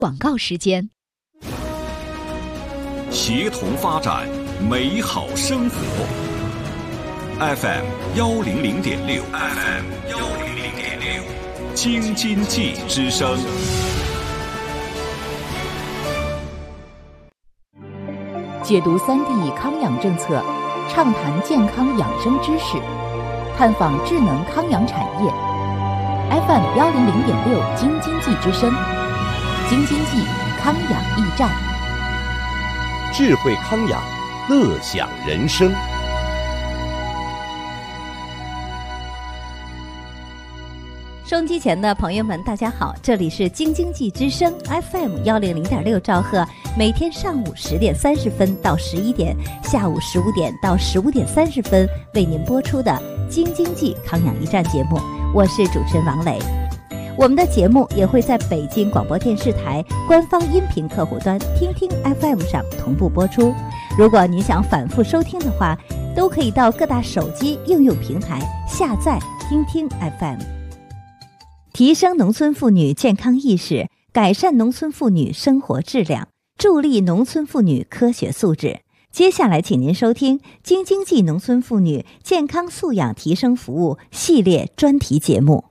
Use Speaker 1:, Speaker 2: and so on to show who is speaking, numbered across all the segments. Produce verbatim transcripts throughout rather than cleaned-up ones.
Speaker 1: 广告时间。
Speaker 2: 协同发展，美好生活。F M 幺零零点六 ，F M 幺零零点六，京津冀之声。
Speaker 3: 解读三 D 康养政策，畅谈健康养生知识，探访智能康养产业。F M 幺零零点六京津冀之声，京津冀康养驿站，
Speaker 4: 智慧康养，乐享人生。
Speaker 5: 收音机前的朋友们大家好，这里是京津冀之声 F M 幺零零点六兆赫，每天上午十点三十分到十一点，下午十五点到十五点三十分为您播出的京津冀康养驿站节目，我是主持人王磊。我们的节目也会在北京广播电视台官方音频客户端听听 F M 上同步播出。如果您想反复收听的话，都可以到各大手机应用平台下载听听 F M。提升农村妇女健康意识，改善农村妇女生活质量，助力农村妇女科学素质。接下来请您收听京津冀农村妇女健康素养提升服务系列专题节目。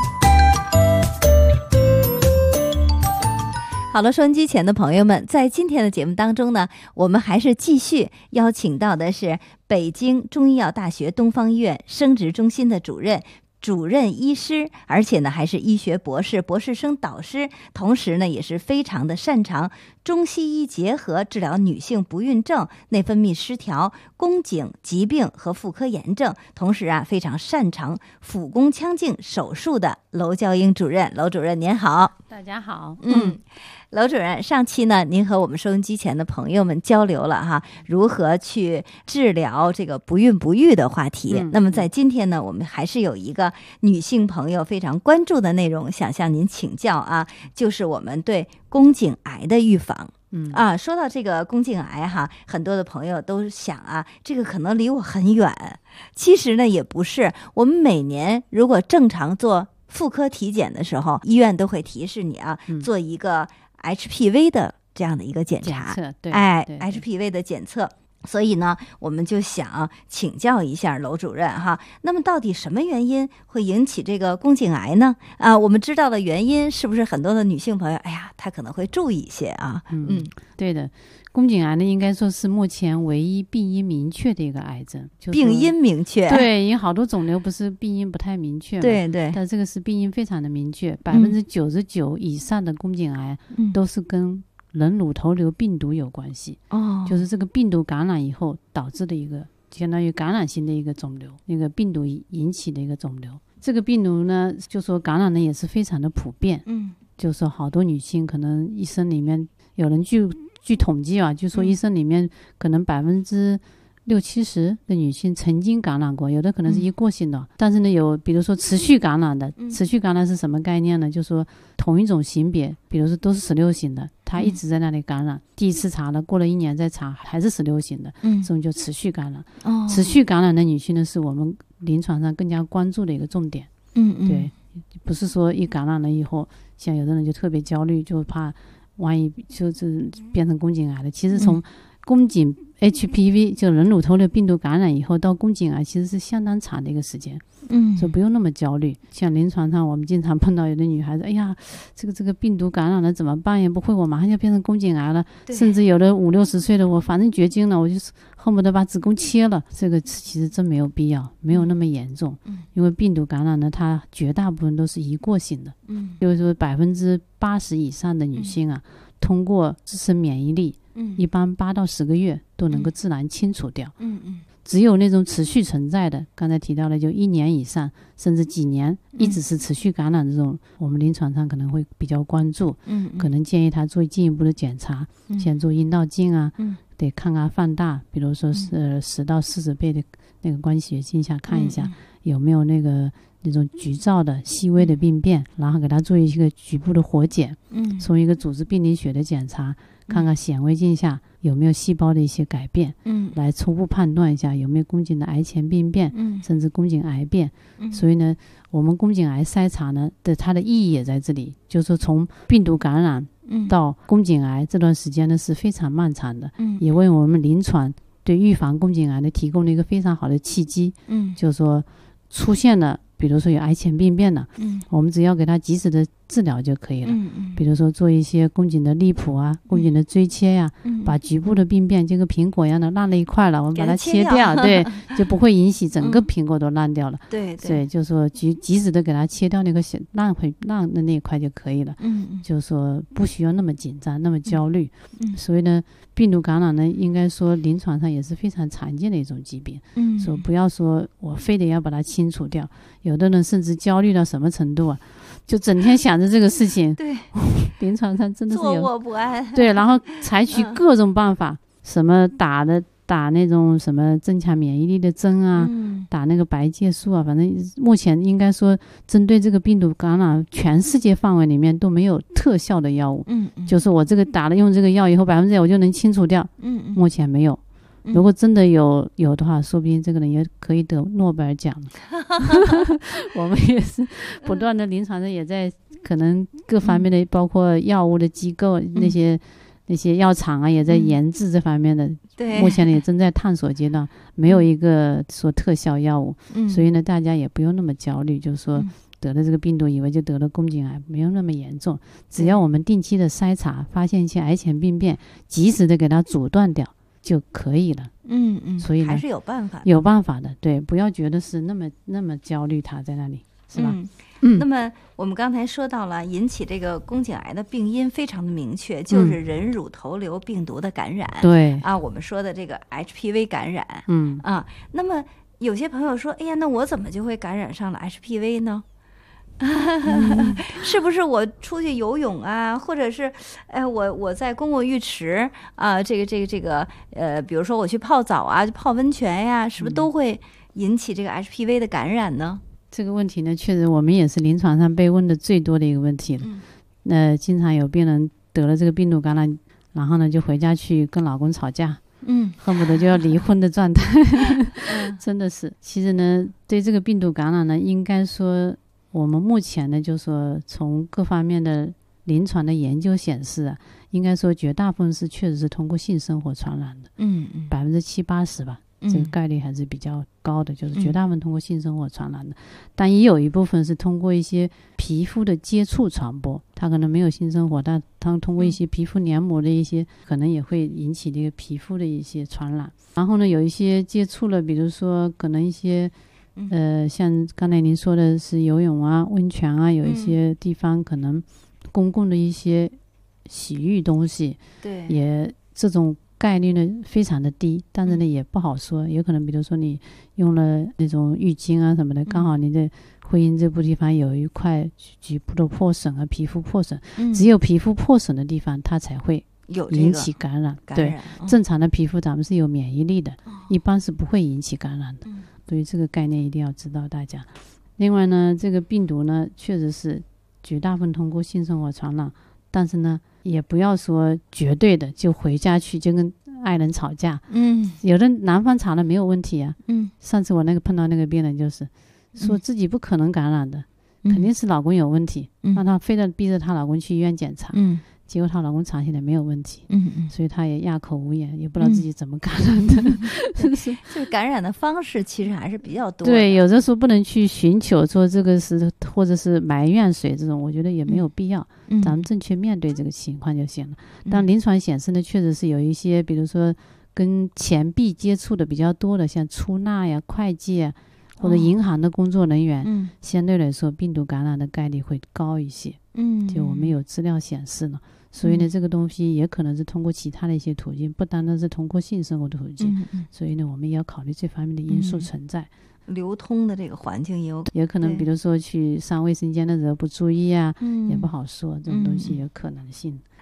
Speaker 5: 好了，收音机前的朋友们，在今天的节目当中呢，我们还是继续邀请到的是北京中医药大学东方医院生殖中心的主任主任医师，而且呢还是医学博士、博士生导师，同时呢也是非常的擅长中西医结合治疗女性不孕症、内分泌失调、宫颈疾病和妇科炎症，同时啊非常擅长腹宫腔镜手术的娄娇英主任。娄主任您好。
Speaker 6: 大家好。
Speaker 5: 嗯，娄主任，上期呢您和我们收音机前的朋友们交流了哈如何去治疗这个不孕不育的话题、嗯、那么在今天呢我们还是有一个女性朋友非常关注的内容想向您请教啊，就是我们对宫颈癌的预防。嗯啊，说到这个宫颈癌哈，很多的朋友都想啊，这个可能离我很远。其实呢也不是，我们每年如果正常做妇科体检的时候，医院都会提示你啊、嗯、做一个 H P V 的这样的一个检查，
Speaker 6: 检测对，
Speaker 5: 哎
Speaker 6: 对对
Speaker 5: H P V 的检测。所以呢我们就想请教一下娄主任哈，那么到底什么原因会引起这个宫颈癌呢？啊，我们知道的原因是不是很多的女性朋友哎呀她可能会注意一些啊？
Speaker 6: 嗯嗯，对的，宫颈癌呢应该说是目前唯一病因明确的一个癌症，就是、
Speaker 5: 病因明确，
Speaker 6: 对，因为好多肿瘤不是病因不太明确嘛，
Speaker 5: 对对，
Speaker 6: 但这个是病因非常的明确，百分之九十九以上的宫颈癌都是跟人乳头瘤病毒有关系，哦，就是这个病毒感染以后导致的一个相当于感染性的一个肿瘤，那个病毒引起的一个肿瘤。这个病毒呢，就说感染的也是非常的普遍，嗯，就说好多女性可能一生里面有人据据统计啊，就说一生里面可能百分之六七十的女性曾经感染过，有的可能是一过性的、嗯、但是呢有比如说持续感染的、嗯、持续感染是什么概念呢？就说同一种型别，比如说都是十六型的，它一直在那里感染、嗯、第一次查了，过了一年再查还是十六型的，嗯，所以就持续感染、哦、持续感染的女性呢是我们临床上更加关注的一个重点。嗯嗯，对，不是说一感染了以后像有的人就特别焦虑，就怕万一就是变成宫颈癌了，其实从宫颈 H P V 就人乳头的病毒感染以后到宫颈癌其实是相当长的一个时间，嗯，所以不用那么焦虑。像临床上我们经常碰到有的女孩子，哎呀这个这个病毒感染了怎么办呀，不会我马上就变成宫颈癌了，甚至有的五六十岁的我反正绝经了，我就恨不得把子宫切了，这个其实真没有必要，没有那么严重、嗯、因为病毒感染呢它绝大部分都是一过性的，嗯，就是说百分之八十以上的女性啊、嗯、通过自身免疫力嗯，一般八到十个月都能够自然清除掉。嗯嗯，只有那种持续存在的，刚才提到的，就一年以上，甚至几年、嗯、一直是持续感染这种，我们临床上可能会比较关注。嗯, 嗯，可能建议他做进一步的检查，嗯、先做阴道镜啊，嗯，得看看放大，比如说是十到四十倍的那个关系学镜下看一下。嗯嗯， 有没有那个那种局灶的细微的病变，然后给他做一个局部的活检，
Speaker 5: 嗯，
Speaker 6: 从一个组织病理学的检查，看看显微镜下有没有细胞的一些改变，
Speaker 5: 嗯，
Speaker 6: 来初步判断一下有没有宫颈的癌前病变，
Speaker 5: 嗯，
Speaker 6: 甚至宫颈癌变。
Speaker 5: 嗯，
Speaker 6: 所以呢，我们宫颈癌筛查呢的它的意义也在这里，就是说从病毒感染到宫颈癌这段时间呢是非常漫长的，
Speaker 5: 嗯，
Speaker 6: 也为我们临床对预防宫颈癌呢提供了一个非常好的契机，
Speaker 5: 嗯，
Speaker 6: 就是说出现了比如说有癌前病变了，
Speaker 5: 嗯，
Speaker 6: 我们只要给它及时的治疗就可以了，
Speaker 5: 嗯嗯，
Speaker 6: 比如说做一些宫颈的利普啊，宫颈的椎切呀、啊
Speaker 5: 嗯，
Speaker 6: 把局部的病变就跟苹果一样的烂了一块了，我们把它切掉，
Speaker 5: 掉
Speaker 6: 对，就不会引起整个苹果都烂掉了，
Speaker 5: 嗯、对对，
Speaker 6: 对，就是说及及时的给它切掉那个小烂会烂的那一块就可以了，
Speaker 5: 嗯嗯，
Speaker 6: 就是说不需要那么紧张，那么焦虑，
Speaker 5: 嗯，
Speaker 6: 所以呢，病毒感染呢，应该说临床上也是非常常见的一种疾病，
Speaker 5: 嗯，
Speaker 6: 说不要说我非得要把它清除掉，有的人甚至焦虑到什么程度啊，就整天想着这个事情，
Speaker 5: 对，
Speaker 6: 临床上真的是有
Speaker 5: 坐卧不安，
Speaker 6: 对，然后采取各种办法，嗯、什么打的打那种什么增强免疫力的针啊，
Speaker 5: 嗯、
Speaker 6: 打那个白介素啊，反正目前应该说针对这个病毒感染，全世界范围里面都没有特效的药物，
Speaker 5: 嗯嗯，
Speaker 6: 就是我这个打了用这个药以后百分之百我就能清除掉，
Speaker 5: 嗯嗯，
Speaker 6: 目前没有。如果真的有有的话，说不定这个人也可以得诺贝尔奖。我们也是不断的临床上也在可能各方面的，包括药物的机构、嗯、那些那些药厂啊，也在研制这方面的。
Speaker 5: 对、嗯，
Speaker 6: 目前也正在探索阶段，没有一个说特效药物。
Speaker 5: 嗯，
Speaker 6: 所以呢，大家也不用那么焦虑，就是说得了这个病毒以为就得了宫颈癌，没有那么严重。只要我们定期的筛查，发现一些癌前病变，及时的给它阻断掉。就可以了，
Speaker 5: 嗯嗯，
Speaker 6: 所以
Speaker 5: 还是有办法的，
Speaker 6: 有办法的，对，不要觉得是那么那么焦虑，它在那里，是吧？
Speaker 5: 嗯嗯。那么我们刚才说到了，引起这个宫颈癌的病因非常的明确，就是人乳头瘤病毒的感染，
Speaker 6: 对、嗯、
Speaker 5: 啊，我们说的这个 H P V 感染，
Speaker 6: 嗯
Speaker 5: 啊，那么有些朋友说，哎呀，那我怎么就会感染上了 H P V 呢？嗯、是不是我出去游泳啊，或者是，哎，我我在公共浴池啊，这个这个这个，呃，比如说我去泡澡啊，泡温泉呀、啊，是不是都会引起这个 H P V 的感染呢？
Speaker 6: 嗯、这个问题呢，确实我们也是临床上被问的最多的一个问题了。
Speaker 5: 嗯，
Speaker 6: 那、呃、经常有病人得了这个病毒感染，然后呢就回家去跟老公吵架。
Speaker 5: 嗯，
Speaker 6: 恨不得就要离婚的状态。
Speaker 5: 嗯、
Speaker 6: 真的是。其实呢，对这个病毒感染呢，应该说。我们目前呢，就说从各方面的临床的研究显示啊，应该说绝大部分是确实是通过性生活传染的，
Speaker 5: 嗯嗯，
Speaker 6: 百分之七八十吧，这个概率还是比较高的，就是绝大部分通过性生活传染的，但也有一部分是通过一些皮肤的接触传播，它可能没有性生活，但它通过一些皮肤黏膜的一些，可能也会引起这个皮肤的一些传染。然后呢，有一些接触了，比如说可能一些。呃，像刚才您说的是游泳啊、温泉啊，有一些地方可能公共的一些洗浴东西，
Speaker 5: 对，
Speaker 6: 也这种概率呢非常的低，但是呢也不好说，有可能比如说你用了那种浴巾啊什么的，刚好你的会阴这部地方有一块局部的破损啊，皮肤破损，
Speaker 5: 嗯、
Speaker 6: 只有皮肤破损的地方它才会
Speaker 5: 有
Speaker 6: 引起感染，
Speaker 5: 感
Speaker 6: 对、
Speaker 5: 嗯，
Speaker 6: 正常的皮肤咱们是有免疫力的，
Speaker 5: 哦、
Speaker 6: 一般是不会引起感染的。
Speaker 5: 嗯，
Speaker 6: 所以这个概念一定要知道大家。另外呢，这个病毒呢确实是绝大部分通过性生活传染，但是呢也不要说绝对的就回家去就跟爱人吵架。
Speaker 5: 嗯，
Speaker 6: 有的男方查了没有问题啊。
Speaker 5: 嗯，
Speaker 6: 上次我那个碰到那个病人就是说自己不可能感染的，
Speaker 5: 嗯、
Speaker 6: 肯定是老公有问题，
Speaker 5: 嗯、
Speaker 6: 让她非得逼着她老公去医院检查。
Speaker 5: 嗯。
Speaker 6: 结果她老公查起来没有问题，
Speaker 5: 嗯嗯，
Speaker 6: 所以她也哑口无言，也不知道自己怎么感染的。嗯、
Speaker 5: 就是就是感染的方式其实还是比较多的。
Speaker 6: 对，有的时候不能去寻求说这个是或者是埋怨谁这种，我觉得也没有必要。
Speaker 5: 嗯，
Speaker 6: 咱们正确面对这个情况就行了。嗯、但临床显示呢，确实是有一些，比如说跟钱币接触的比较多的，像出纳呀、会计啊，或者银行的工作人员，
Speaker 5: 嗯，
Speaker 6: 相对来说病毒感染的概率会高一些。
Speaker 5: 嗯，
Speaker 6: 就我们有资料显示呢。所以呢，这个东西也可能是通过其他的一些途径，不单单是通过性生活的途径。
Speaker 5: 嗯嗯，
Speaker 6: 所以呢，我们也要考虑这方面的因素存在。
Speaker 5: 嗯、流通的这个环境也有，
Speaker 6: 也可能比如说去上卫生间的时候不注意啊，
Speaker 5: 嗯、
Speaker 6: 也不好说，这种东西有可能性。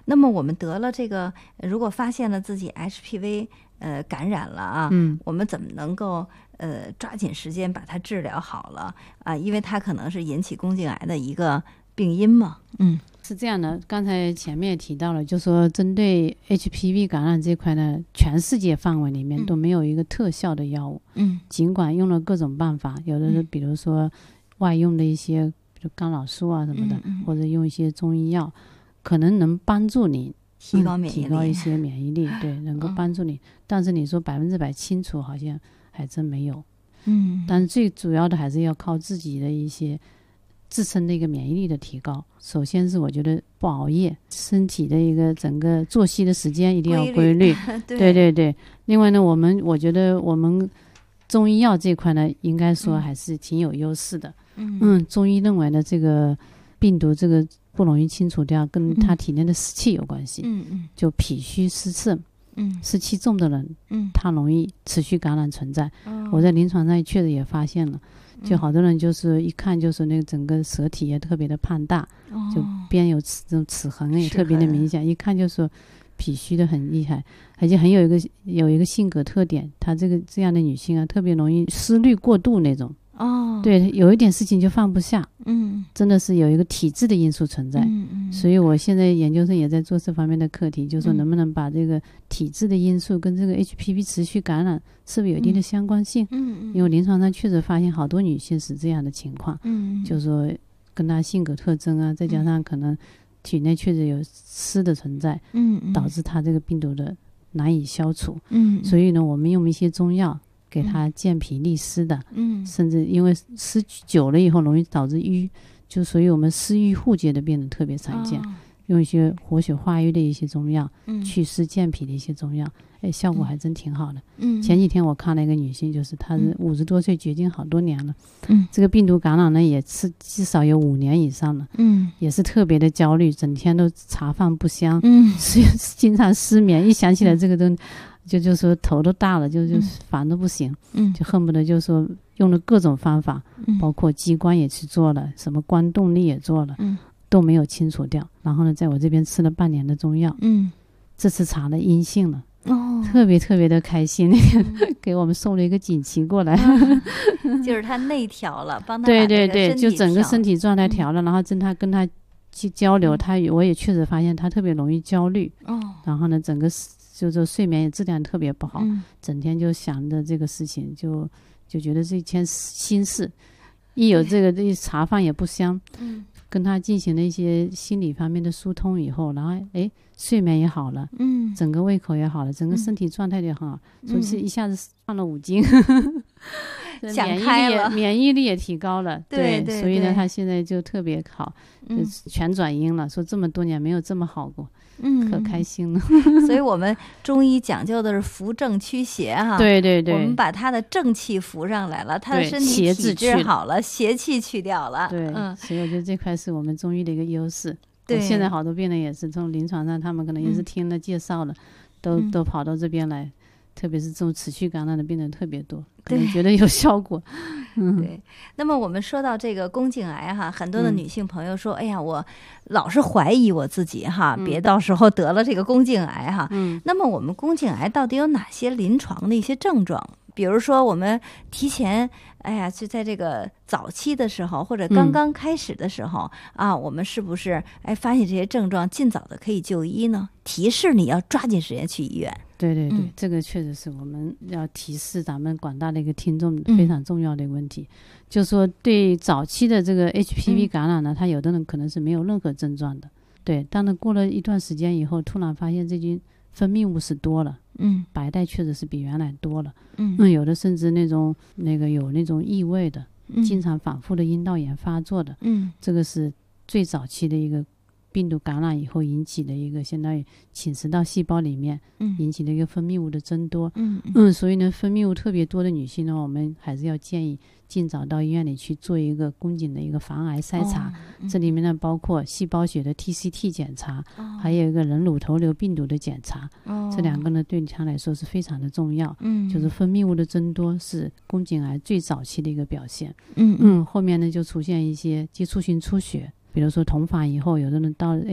Speaker 5: 那么我们得了这个，如果发现了自己 H P V 呃感染了啊，
Speaker 6: 嗯，
Speaker 5: 我们怎么能够呃抓紧时间把它治疗好了啊？因为它可能是引起宫颈癌的一个病因嘛。嗯，
Speaker 6: 是这样的，刚才前面也提到了，就说针对 H P V 感染这块呢，全世界范围里面都没有一个特效的药物。嗯，尽管用了各种办法，有的是比如说外用的一些，比如干扰素啊什么的，嗯嗯，或者用一些中医药，可能能帮助你
Speaker 5: 提高免疫力，
Speaker 6: 嗯、提高一些免疫力，对，能够帮助你。嗯、但是你说百分之百清除，好像还真没有。嗯，但是最主要的还是要靠自己的一些自身的一个免疫力的提高。首先是我觉得不熬夜，身体的一个整个作息的时间一定要规律。对, 对对对。另外呢，我们我觉得我们中医药这块呢，应该说还是挺有优势的。嗯, 嗯中医认为呢，这个病毒这个不容易清除掉，跟他体内的湿气有关系。嗯嗯，就脾虚湿盛，嗯，湿气重的人，嗯，他容易持续感染存在。哦、我在临床上确实也发现了，就好多人就是一看就是那个整个舌体也特别的胖大，哦、就边有齿这种齿痕也特别的明显，一看就是脾虚的很厉害，而且很有一个有一个性格特点，她这个这样的女性啊，特别容易思虑过度那种。哦，对，有一点事情就放不下，嗯，真的是有一个体质的因素存在，嗯嗯，所以我现在研究生也在做这方面的课题，就是说能不能把这个体质的因素跟这个 H P V 持续感染是不是有一定的相关性？嗯嗯，因为临床上确实发现好多女性是这样的情况，嗯，就是说跟她性格特征啊，再加上可能体内确实有湿的存在，嗯，导致她这个病毒的难以消除，嗯，所以呢，我们用一些中药。给它健脾利湿的，嗯，甚至因为湿久了以后容易导致瘀，就所以我们湿瘀互结的病人特别常见，哦、用一些活血化瘀的一些中药，嗯，祛湿健脾的一些中药，哎，效果还真挺好的。嗯，前几天我看了一个女性，就是她是五十多岁，绝经好多年了，嗯，这个病毒感染呢也是至少有五年以上了，嗯，也是特别的焦虑，整天都茶饭不香，嗯，经常失眠，一想起来这个都。就就说头都大了，就就烦得不行，嗯，就恨不得就说用了各种方法，嗯，包括激光也去做了，什么光动力也做了，嗯，都没有清除掉。然后呢，在我这边吃了半年的中药，嗯，这次查了阴性了，哦，特别特别的开心，嗯、给我们送了一个锦旗过来，
Speaker 5: 嗯、就是他内调了，帮他
Speaker 6: 对对对，就整个身体状态调了，嗯、然后跟他跟他去交流，嗯、他我也确实发现他特别容易焦虑，哦，然后呢，整个。就是睡眠也质量特别不好，嗯、整天就想着这个事情，就就觉得是一件心事。一有这个这茶饭也不香，嗯，跟他进行了一些心理方面的疏通以后，然后哎，睡眠也好了，嗯，整个胃口也好了，整个身体状态也好，嗯、所以是一下子胖了五斤。
Speaker 5: 想开了，
Speaker 6: 免疫力也提高了，
Speaker 5: 对 对, 对，
Speaker 6: 所以呢，他现在就特别好，就全转阴了，嗯、说这么多年没有这么好过，嗯，可开心了。
Speaker 5: 所以我们中医讲究的是扶正驱邪哈，
Speaker 6: 对对对，
Speaker 5: 我们把他的正气扶上来了，他的身体体质好了，邪气去掉了，
Speaker 6: 对，嗯，所以我觉得这块是我们中医的一个优势。对，现在好多病人也是从临床上，他们可能也是听了介绍了，嗯、都都跑到这边来。特别是这种持续感染的病人特别多，可能觉得有效果。嗯，
Speaker 5: 对。那么我们说到这个宫颈癌哈，很多的女性朋友说：“嗯、哎呀，我老是怀疑我自己哈，嗯、别到时候得了这个宫颈癌哈。”嗯。那么我们宫颈癌到底有哪些临床的一些症状？比如说我们提前，哎呀，就在这个早期的时候，或者刚刚开始的时候、嗯、啊，我们是不是哎发现这些症状，尽早的可以就医呢？提示你要抓紧时间去医院。
Speaker 6: 对对对、嗯，这个确实是我们要提示咱们广大的一个听众非常重要的一个问题，嗯、就是说对早期的这个 H P V 感染呢，他、嗯、有的人可能是没有任何症状的，对，当然过了一段时间以后，突然发现这些分泌物是多了，嗯，白带确实是比原来多了，嗯，嗯有的甚至那种那个有那种异味的，嗯、经常反复的阴道炎发作的，嗯，这个是最早期的一个。病毒感染以后引起的一个相当于侵蚀到细胞里面、嗯、引起的一个分泌物的增多，嗯嗯，所以呢分泌物特别多的女性呢，我们还是要建议尽早到医院里去做一个宫颈的一个防癌筛查、哦嗯、这里面呢包括细胞血的 T C T 检查、哦、还有一个人乳头瘤病毒的检查、哦、这两个呢对她来说是非常的重要，嗯，就是分泌物的增多是宫颈癌最早期的一个表现，嗯嗯，后面呢就出现一些接触性出血，比如说同房以后，有的人到哎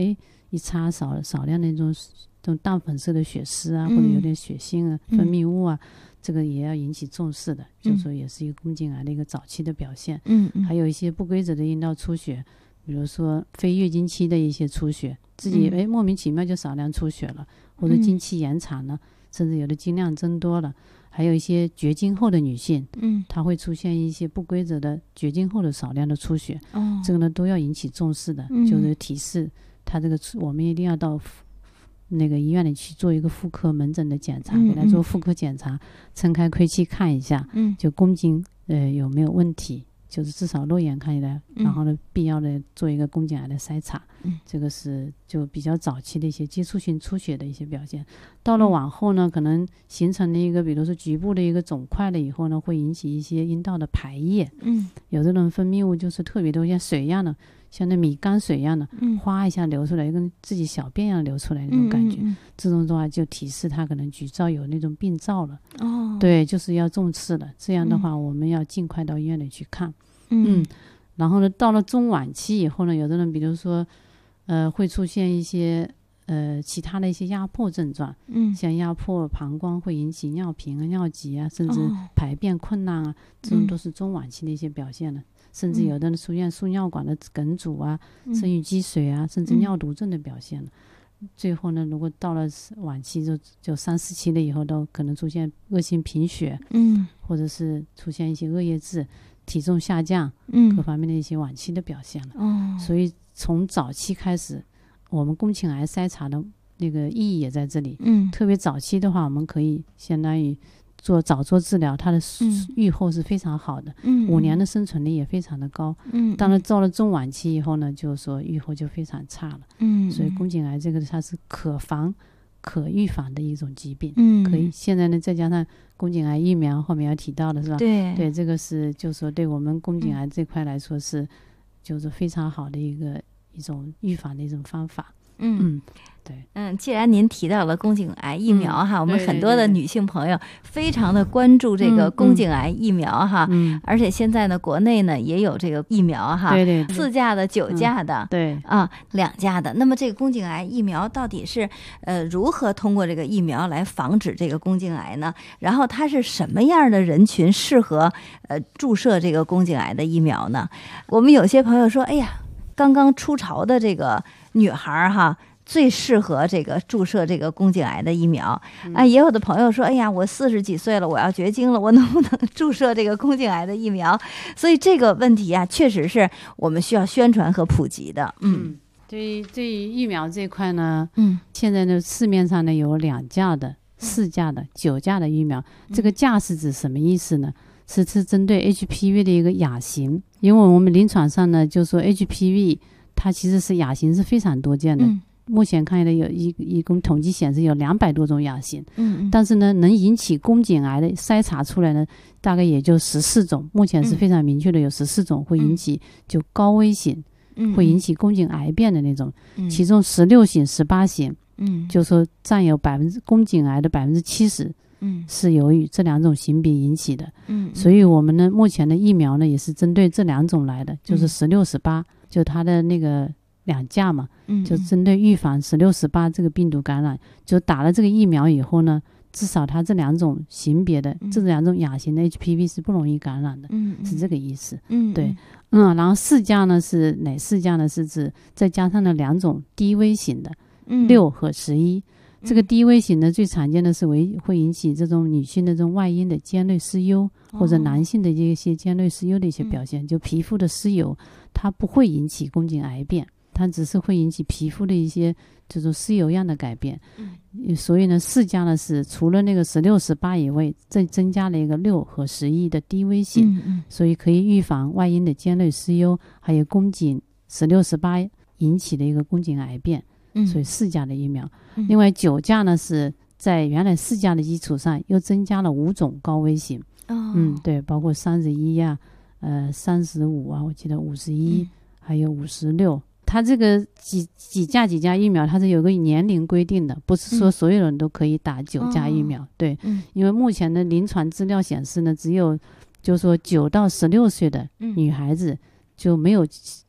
Speaker 6: 一擦少少量的那种这种淡粉色的血丝啊，嗯、或者有点血腥啊、分泌物啊，嗯、这个也要引起重视的，嗯、就是说也是一个宫颈癌的一个早期的表现。嗯嗯，还有一些不规则的阴道出血，比如说非月经期的一些出血，自己哎、嗯、莫名其妙就少量出血了，或者经期延长了，嗯、甚至有的经量增多了。还有一些绝经后的女性，嗯，她会出现一些不规则的绝经后的少量的出血，哦，这个呢都要引起重视的，嗯、就是提示她这个我们一定要到那个医院里去做一个妇科门诊的检查，嗯、给她做妇科检查，撑开窥器看一下，嗯，就宫颈呃有没有问题，就是至少肉眼看起来，嗯、然后呢必要的做一个宫颈癌的筛查，嗯，这个是就比较早期的一些接触性出血的一些表现。到了往后呢，可能形成了一个比如说局部的一个肿块了以后呢，会引起一些阴道的排液，嗯，有的人分泌物就是特别多，像水一样的，像那米缸水一样的，嗯，哗一下流出来，跟自己小便一样流出来那种感觉，嗯嗯嗯，这种的话就提示他可能局灶有那种病灶了，哦，对，就是要重视了。这样的话，嗯、我们要尽快到医院里去看，嗯，嗯然后呢，到了中晚期以后呢，有的人比如说，呃，会出现一些呃其他的一些压迫症状，嗯，像压迫膀胱会引起尿频啊、尿急啊，甚至排便困难啊，哦、这种都是中晚期的一些表现了。嗯、甚至有的人出现输尿管的梗阻啊、嗯、肾盂积水啊，甚至尿毒症的表现了。嗯、最后呢，如果到了晚期就就三四期了以后，都可能出现恶性贫血，嗯，或者是出现一些恶液质。体重下降，嗯，各方面的一些晚期的表现了。哦，所以从早期开始，我们宫颈癌筛查的那个意义也在这里。嗯，特别早期的话，我们可以相当于做早做治疗，它的预后是非常好的。嗯，五年的生存率也非常的高。嗯，当然到了中晚期以后呢，就是说预后就非常差了。嗯，所以宫颈癌这个它是可防可预防的一种疾病。嗯，可以现在呢再加上宫颈癌疫苗后面要提到的是吧？对对，这个是就是说对我们宫颈癌这块来说是、嗯、就是非常好的一个一种预防的一种方法。嗯嗯，对，
Speaker 5: 嗯，既然您提到了宫颈癌疫苗哈，嗯、我们很多的女性朋友非常的关注这个宫颈癌疫苗哈，嗯、而且现在呢，国内呢也有这个疫苗哈，对对对，四价的、九价的，嗯、对啊，两价的。那么这个宫颈癌疫苗到底是呃如何通过这个疫苗来防止这个宫颈癌呢？然后它是什么样的人群适合呃注射这个宫颈癌的疫苗呢？我们有些朋友说，哎呀，刚刚出巢的这个女孩哈，最适合这个注射这个宫颈癌的疫苗、嗯、啊。也有的朋友说，哎呀，我四十几岁了，我要绝经了，我能不能注射这个宫颈癌的疫苗？所以这个问题啊，确实是我们需要宣传和普及的。嗯，
Speaker 6: 对于对于疫苗这块呢，嗯，现在呢市面上呢有两价的、四价的、九价的疫苗。这个价是指什么意思呢？是是针对 H P V 的一个亚型，因为我们临床上呢就说 H P V 它其实是亚型是非常多见的。嗯，目前看来有一一共统计显示有两百多种亚型，嗯，但是呢，能引起宫颈癌的筛查出来呢，大概也就十四种。目前是非常明确的，有十四种会引起就高危型，嗯，会引起宫颈癌变的那种，嗯，其中十六型、十八型，嗯，就说占有百分之宫颈癌的百分之七十，嗯，是由于这两种型别引起的，嗯，所以我们呢，目前的疫苗呢也是针对这两种来的，就是十六、十八，就它的那个。两价嘛，就针对预防十六、十八这个病毒感染，就打了这个疫苗以后呢，至少它这两种型别的、嗯、这两种亚型的 H P V 是不容易感染的，嗯，是这个意思。嗯，对，嗯，然后四价呢是哪四价呢？是指再加上了两种低危型的，嗯，六和十一。这个低危型的最常见的是为会引起这种女性的这种外阴的尖锐湿疣，或者男性的一些尖锐湿疣的一些表现，嗯、就皮肤的湿疣，它不会引起宫颈癌变。它只是会引起皮肤的一些这种湿疣样的改变，嗯、所以呢，四价呢是除了那个十六、十八以外，再增加了一个六和十一的低危型，嗯嗯、所以可以预防外阴的尖锐湿疣，还有宫颈十六、十八引起的一个宫颈癌变，嗯、所以四价的疫苗。嗯、另外九价呢是在原来四价的基础上又增加了五种高危型，哦、嗯，对，包括三十一呀、呃三十五啊，我记得五十一，还有五十六。它这个几几价几价疫苗，它是有个年龄规定的，不是说所有人都可以打九价疫苗。嗯、对，嗯、因为目前的临床资料显示呢，只有就是说九到十六岁的女孩子就没有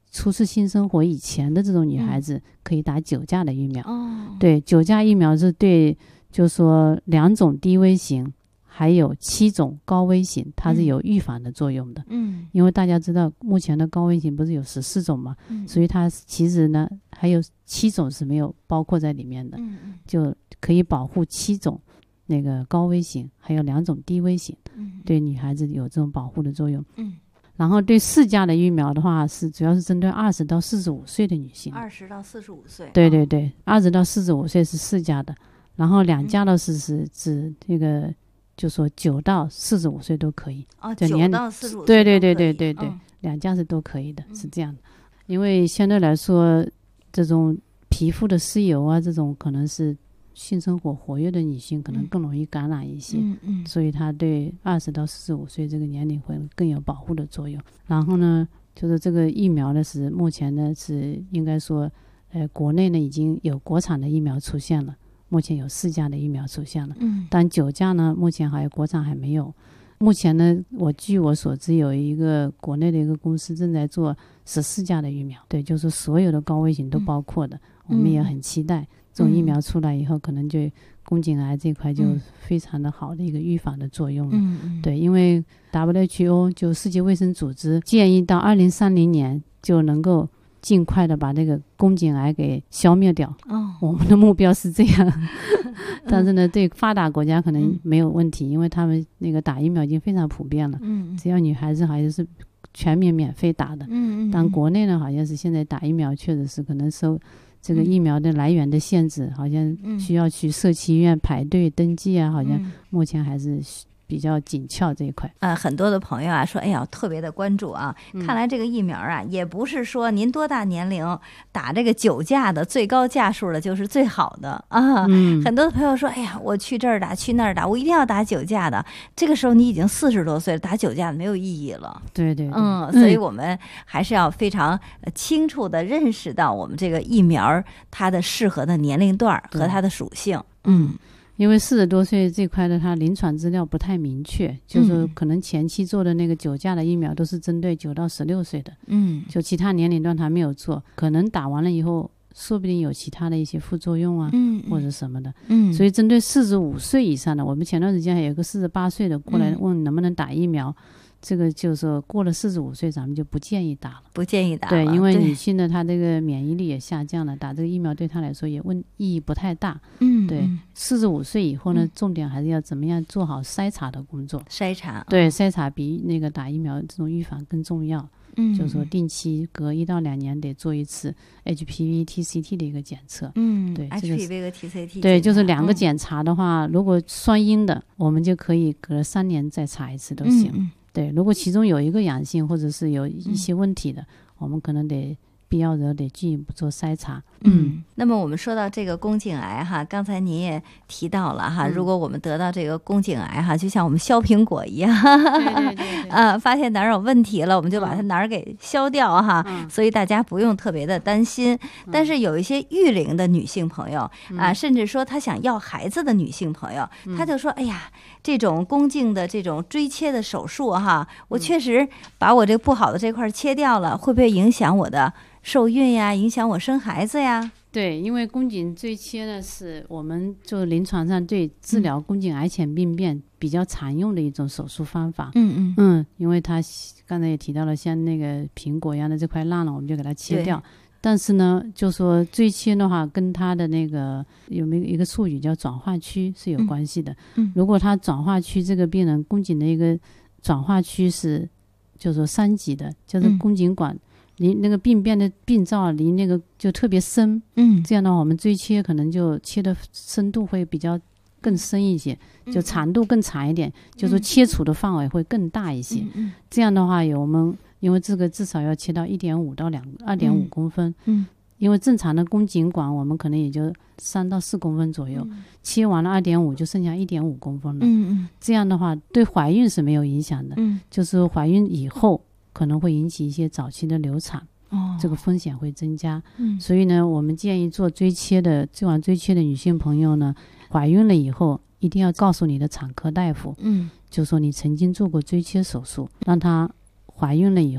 Speaker 6: 初次性生活以前的这种女孩子可以打九价的疫苗。
Speaker 5: 哦，
Speaker 6: 对，九价疫苗是对，就是说两种低危型还有七种高危型，它是有预防的作用的。
Speaker 5: 嗯，
Speaker 6: 因为大家知道目前的高危型不是有十四种嘛，
Speaker 5: 嗯，
Speaker 6: 所以它其实呢还有七种是没有包括在里面的，
Speaker 5: 嗯，
Speaker 6: 就可以保护七种那个高危型，还有两种低危型，
Speaker 5: 嗯，
Speaker 6: 对女孩子有这种保护的作用。
Speaker 5: 嗯，
Speaker 6: 然后对四价的疫苗的话，是主要是针对二十到四十五岁的女性。
Speaker 5: 二十到四十五岁。
Speaker 6: 对对对，二十到四十五岁是四价的，然后两价的是是指这个。就说九到四十五岁都可以
Speaker 5: 哦，九到四十五岁
Speaker 6: 对对对对对对，
Speaker 5: 嗯、
Speaker 6: 两价是都可以的，是这样的。因为相对来说，这种皮肤的湿疣啊，这种可能是性生活活跃的女性可能更容易感染一些，
Speaker 5: 嗯嗯，
Speaker 6: 所以它对二十到四十五岁这个年龄会更有保护的作用。然后呢，就是这个疫苗呢是目前呢是应该说，呃，国内呢已经有国产的疫苗出现了。目前有四价的疫苗出现了，
Speaker 5: 嗯，
Speaker 6: 但九价呢，目前还有国产还没有。目前呢，我据我所知，有一个国内的一个公司正在做十四价的疫苗，对，就是所有的高危型都包括的。嗯、我们也很期待、嗯、这种疫苗出来以后，可能就宫颈癌这块就非常的好的一个预防的作用了。
Speaker 5: 嗯，
Speaker 6: 对，因为 W H O 就世界卫生组织建议到二零三零年就能够尽快的把那个宫颈癌给消灭掉。
Speaker 5: 哦，
Speaker 6: 我们的目标是这样。但是呢，对发达国家可能没有问题、嗯、因为他们那个打疫苗已经非常普遍了。嗯，只要女孩子好像是全民免费打的。嗯嗯。但国内呢，好像是现在打疫苗确实是可能受这个疫苗的来源的限制，嗯、好像需要去社区医院排队登记啊，好像目前还是比较紧俏这一块。
Speaker 5: 呃，很多的朋友啊说，哎呀，特别的关注啊、嗯。看来这个疫苗啊，也不是说您多大年龄打这个九价的最高价数的就是最好的啊。嗯、很多的朋友说，哎呀，我去这儿打，去那儿打，我一定要打九价的。这个时候你已经四十多岁了，打九价的没有意义了。
Speaker 6: 对对对。
Speaker 5: 嗯，所以我们还是要非常清楚的认识到我们这个疫苗它的适合的年龄段和它的属性。嗯。
Speaker 6: 因为四十多岁这块的，它临床资料不太明确，就是可能前期做的那个九价的疫苗都是针对九到十六岁的，嗯，就其他年龄段他没有做，可能打完了以后，说不定有其他的一些副作用啊，嗯，或者什么的，嗯，所以针对四十五岁以上的，我们前段时间还有个四十八岁的过来问能不能打疫苗。嗯，这个就是说过了四十五岁咱们就不建议打了，
Speaker 5: 不建议打了。
Speaker 6: 对，因为女性的她这个免疫力也下降了，打这个疫苗对她来说也问意义不太大。嗯，对，四十五岁以后呢、嗯，重点还是要怎么样做好筛查的工作。
Speaker 5: 筛查，
Speaker 6: 对，筛查比那个打疫苗这种预防更重要。嗯，就是说定期隔一到两年得做一次 H P V、T C T 的一个检测。
Speaker 5: 嗯，
Speaker 6: 对
Speaker 5: ，H P V 和 T C T。
Speaker 6: 对，就是两个检查的话，嗯、如果双阴的，我们就可以隔三年再查一次都行。嗯嗯，对，如果其中有一个阳性或者是有一些问题的，嗯、我们可能得必要的得进一步做筛查。
Speaker 5: 嗯，那么我们说到这个宫颈癌哈，刚才您也提到了哈，嗯、如果我们得到这个宫颈癌哈，就像我们削苹果一样，
Speaker 6: 对对对对
Speaker 5: 啊，发现哪儿有问题了，我们就把它哪儿给削掉哈，嗯、所以大家不用特别的担心。嗯、但是有一些育龄的女性朋友、嗯、啊，甚至说她想要孩子的女性朋友，嗯、她就说，哎呀，这种宫颈的这种椎切的手术哈，我确实把我这不好的这块切掉了，会不会影响我的受孕呀，影响我生孩子呀？
Speaker 6: 对，因为宫颈椎切呢，是我们就临床上对治疗宫颈癌前病变比较常用的一种手术方法。嗯嗯嗯，因为它刚才也提到了，像那个苹果一样的这块烂了，我们就给它切掉。但是呢，就说椎切的话，跟它的那个有没有一个术语叫转化区是有关系的。嗯，如果它转化区这个病人宫颈的一个转化区是，就是说三级的，就是宫颈管。嗯，离那个病变的病灶离那个就特别深，嗯，这样的话我们椎切可能就切的深度会比较更深一些，就长度更长一点，嗯、就说切除的范围会更大一些。嗯、这样的话有我们因为这个至少要切到一点五到两二点五公分，嗯，因为正常的宫颈管我们可能也就三到四公分左右，嗯、切完了二点五就剩下一点五公分了。嗯嗯，这样的话对怀孕是没有影响的，嗯，就是怀孕以后。可能会引起一些早期的流产，哦，这个风险会增加。嗯，所以呢，我们建议做椎切的、做完椎切的女性朋友呢，怀孕了以后一定要告诉你的产科大夫，嗯，就说你曾经做过椎切手术，让她怀孕了以后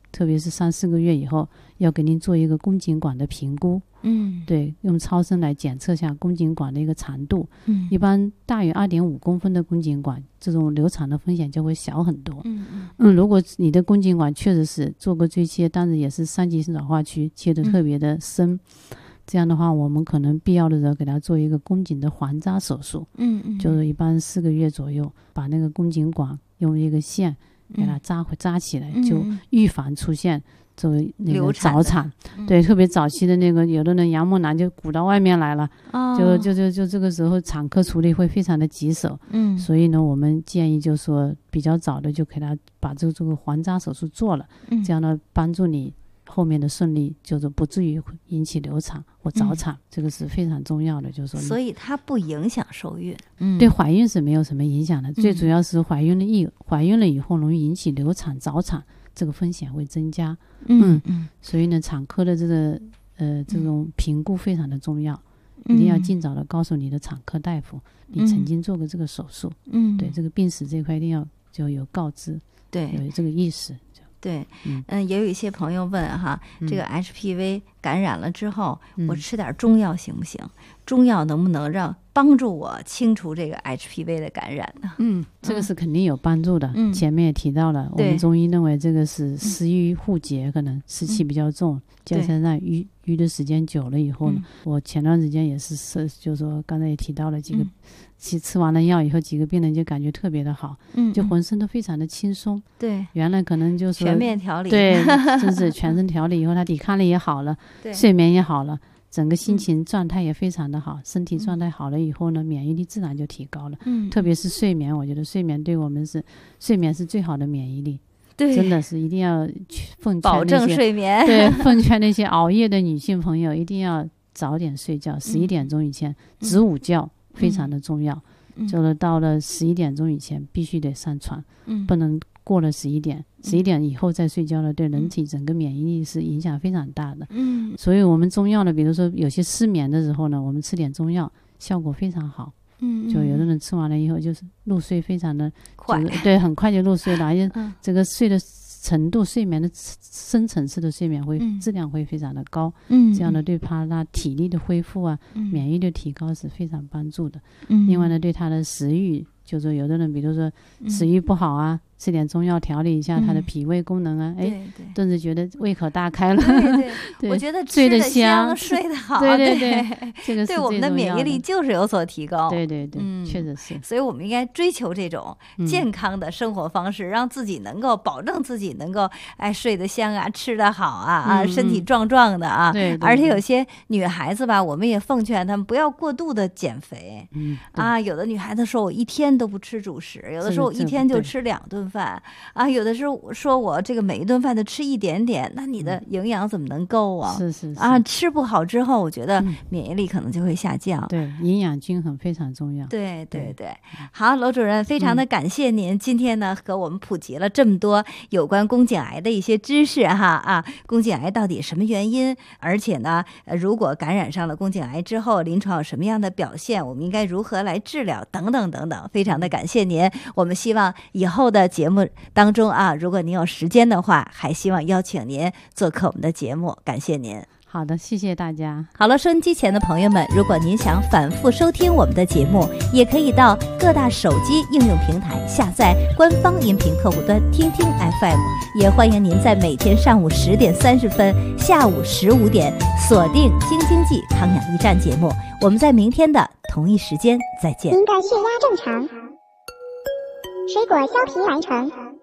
Speaker 6: 特别是三四个月以后，要给您做一个宫颈管的评估。
Speaker 5: 嗯，
Speaker 6: 对，用超声来检测下宫颈管的一个长度。
Speaker 5: 嗯，
Speaker 6: 一般大于二点五公分的宫颈管，这种流产的风险就会小很多。
Speaker 5: 嗯嗯
Speaker 6: 嗯，如果你的宫颈管确实是做过椎切，但是也是三级老化区，切的特别的深，嗯、这样的话，我们可能必要的时候给他做一个宫颈的环扎手术。
Speaker 5: 嗯嗯，
Speaker 6: 就是一般四个月左右，把那个宫颈管用一个线给它扎回扎起来，
Speaker 5: 嗯、
Speaker 6: 就预防出现作为那个早产。
Speaker 5: 嗯、
Speaker 6: 对，特别早期的那个，有的人羊膜囊就鼓到外面来了，
Speaker 5: 哦、
Speaker 6: 就就就就这个时候产科处理会非常的棘手。
Speaker 5: 嗯，
Speaker 6: 所以呢，我们建议就说比较早的就给他把这个这个环扎手术做了，
Speaker 5: 嗯、
Speaker 6: 这样呢帮助你后面的顺利，就是不至于引起流产或早产，嗯、这个是非常重要的。就是说，
Speaker 5: 所以它不影响受孕，嗯，
Speaker 6: 对怀孕是没有什么影响的。嗯、最主要是怀孕了以怀孕了以后容易引起流产、早产，这个风险会增加。
Speaker 5: 嗯嗯，
Speaker 6: 所以呢，产科的这个呃这种评估非常的重要，嗯、一定要尽早的告诉你的产科大夫，嗯、你曾经做过这个手术。嗯，对这个病史这一块一定要就有告知，
Speaker 5: 对，
Speaker 6: 有这个意识。
Speaker 5: 对，嗯、呃，也有一些朋友问哈，嗯、这个 H P V 感染了之后，嗯、我吃点中药行不行？中药能不能让帮助我清除这个 H P V 的感染呢？
Speaker 6: 嗯，这个是肯定有帮助的。
Speaker 5: 嗯，
Speaker 6: 前面也提到了，我们中医认为这个是湿瘀互结，可能湿气比较重，加上让瘀瘀的时间久了以后呢，
Speaker 5: 嗯、
Speaker 6: 我前段时间也是是，就是说刚才也提到了几个。嗯吃吃完了药以后，几个病人就感觉特别的好，嗯，就浑身都非常的轻松。
Speaker 5: 对，
Speaker 6: 原来可能就是
Speaker 5: 全面调理，
Speaker 6: 对，真是全身调理以后，他抵抗力也好了，
Speaker 5: 对，
Speaker 6: 睡眠也好了，整个心情状态也非常的好，嗯、身体状态好了以后呢，免疫力自然就提高了。嗯，特别是睡眠，我觉得睡眠对我们是睡眠是最好的免疫力。
Speaker 5: 对，
Speaker 6: 真的是一定要奉劝
Speaker 5: 保证睡眠。
Speaker 6: 对，奉劝那些熬夜的女性朋友，一定要早点睡觉，十一点钟以前子午觉。嗯非常的重要，嗯、就是到了十一点钟以前必须得上床，嗯、不能过了十一点，十一点以后再睡觉了，对人体整个免疫力是影响非常大的。嗯，所以我们中药呢，比如说有些失眠的时候呢，我们吃点中药，效果非常好。嗯，就有的人吃完了以后，就是入睡非常的
Speaker 5: 快，
Speaker 6: 对，很快就入睡了，而且这个睡的程度，睡眠的深层次的睡眠会、嗯、质量会非常的高，嗯，这样呢对他那体力的恢复啊、嗯、免疫力的提高是非常帮助的。嗯，另外呢对他的食欲，就是有的人比如说食欲不好啊，嗯、吃点中药调理一下他的脾胃功能啊，哎、嗯，顿时觉得胃口大开了。
Speaker 5: 对对，
Speaker 6: 对
Speaker 5: 我觉得
Speaker 6: 睡得
Speaker 5: 香，睡得好，
Speaker 6: 对对对，这个是
Speaker 5: 对我们的免疫力就是有所提高。
Speaker 6: 对对对，嗯、确实是。
Speaker 5: 所以我们应该追求这种健康的生活方式，嗯、让自己能够保证自己能够哎睡得香啊，吃得好啊啊，嗯、身体壮壮的啊。
Speaker 6: 对，
Speaker 5: 而且有些女孩子吧，我们也奉劝她们不要过度的减肥。嗯啊，有的女孩子说我一天都不吃主食，有的时候我一天就吃两顿饭啊，有的时候说我这个每一顿饭都吃一点点，那你的营养怎么能够啊？
Speaker 6: 是是是
Speaker 5: 啊，吃不好之后，我觉得免疫力可能就会下降。
Speaker 6: 嗯、对，营养均衡非常重要。
Speaker 5: 对对对，好，娄主任，非常的感谢您、嗯、今天呢和我们普及了这么多有关宫颈癌的一些知识哈啊，宫颈癌到底什么原因？而且呢，呃，如果感染上了宫颈癌之后，临床有什么样的表现？我们应该如何来治疗？等等等等，非常的感谢您。我们希望以后的节目当中啊，如果您有时间的话，还希望邀请您做客我们的节目。感谢您。
Speaker 6: 好的，谢谢大家。
Speaker 5: 好了，收音机前的朋友们，如果您想反复收听我们的节目，也可以到各大手机应用平台下载官方音频客户端听听 F M， 也欢迎您在每天上午十点三十分、下午十五点锁定京津冀康养驿站节目。我们在明天的同一时间再见。
Speaker 1: 您的血压正常，水果削皮完成，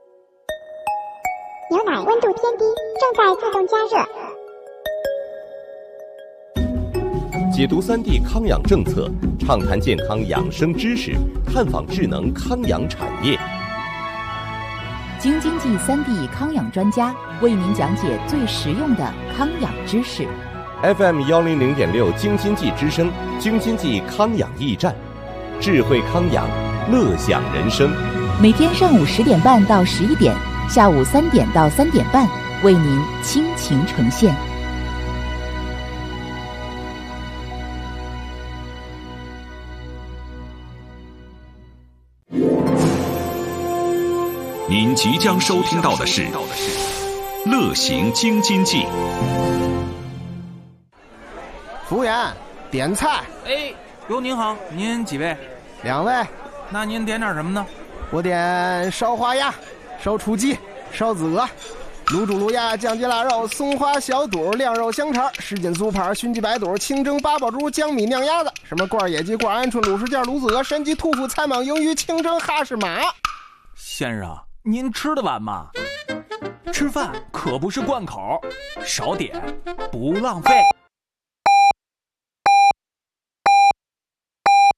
Speaker 1: 牛奶温度偏低，正在自动加热。
Speaker 4: 解读三 D 康养政策，畅谈健康养生知识，探访智能康养产业。
Speaker 3: 京津冀三 D 康养专家为您讲解最实用的康养知识。
Speaker 4: F M 幺零零点六京津冀之声，京津冀康养驿站，智慧康养，乐享人生。
Speaker 3: 每天上午十点半到十一点，下午三点到三点半，为您倾情呈现。
Speaker 2: 您即将收听到的是乐行京津冀。
Speaker 7: 服务员，点菜。
Speaker 8: 哎，哟，您好，您几位？
Speaker 7: 两位。
Speaker 8: 那您点点什么呢？
Speaker 7: 我点烧花鸭、烧雏鸡、烧子鹅、卤煮卤鸭、酱鸡腊肉、松花小肚、晾肉香肠、什锦酥盘、熏鸡白肚、清蒸八宝猪、江米酿鸭子，什么罐野鸡、罐鹌鹑、卤什件、卤子鹅、山鸡、兔脯、菜蟒、鱿鱼、清蒸哈士马。
Speaker 8: 先生，您吃得完吗？吃饭可不是贯口，少点不浪费。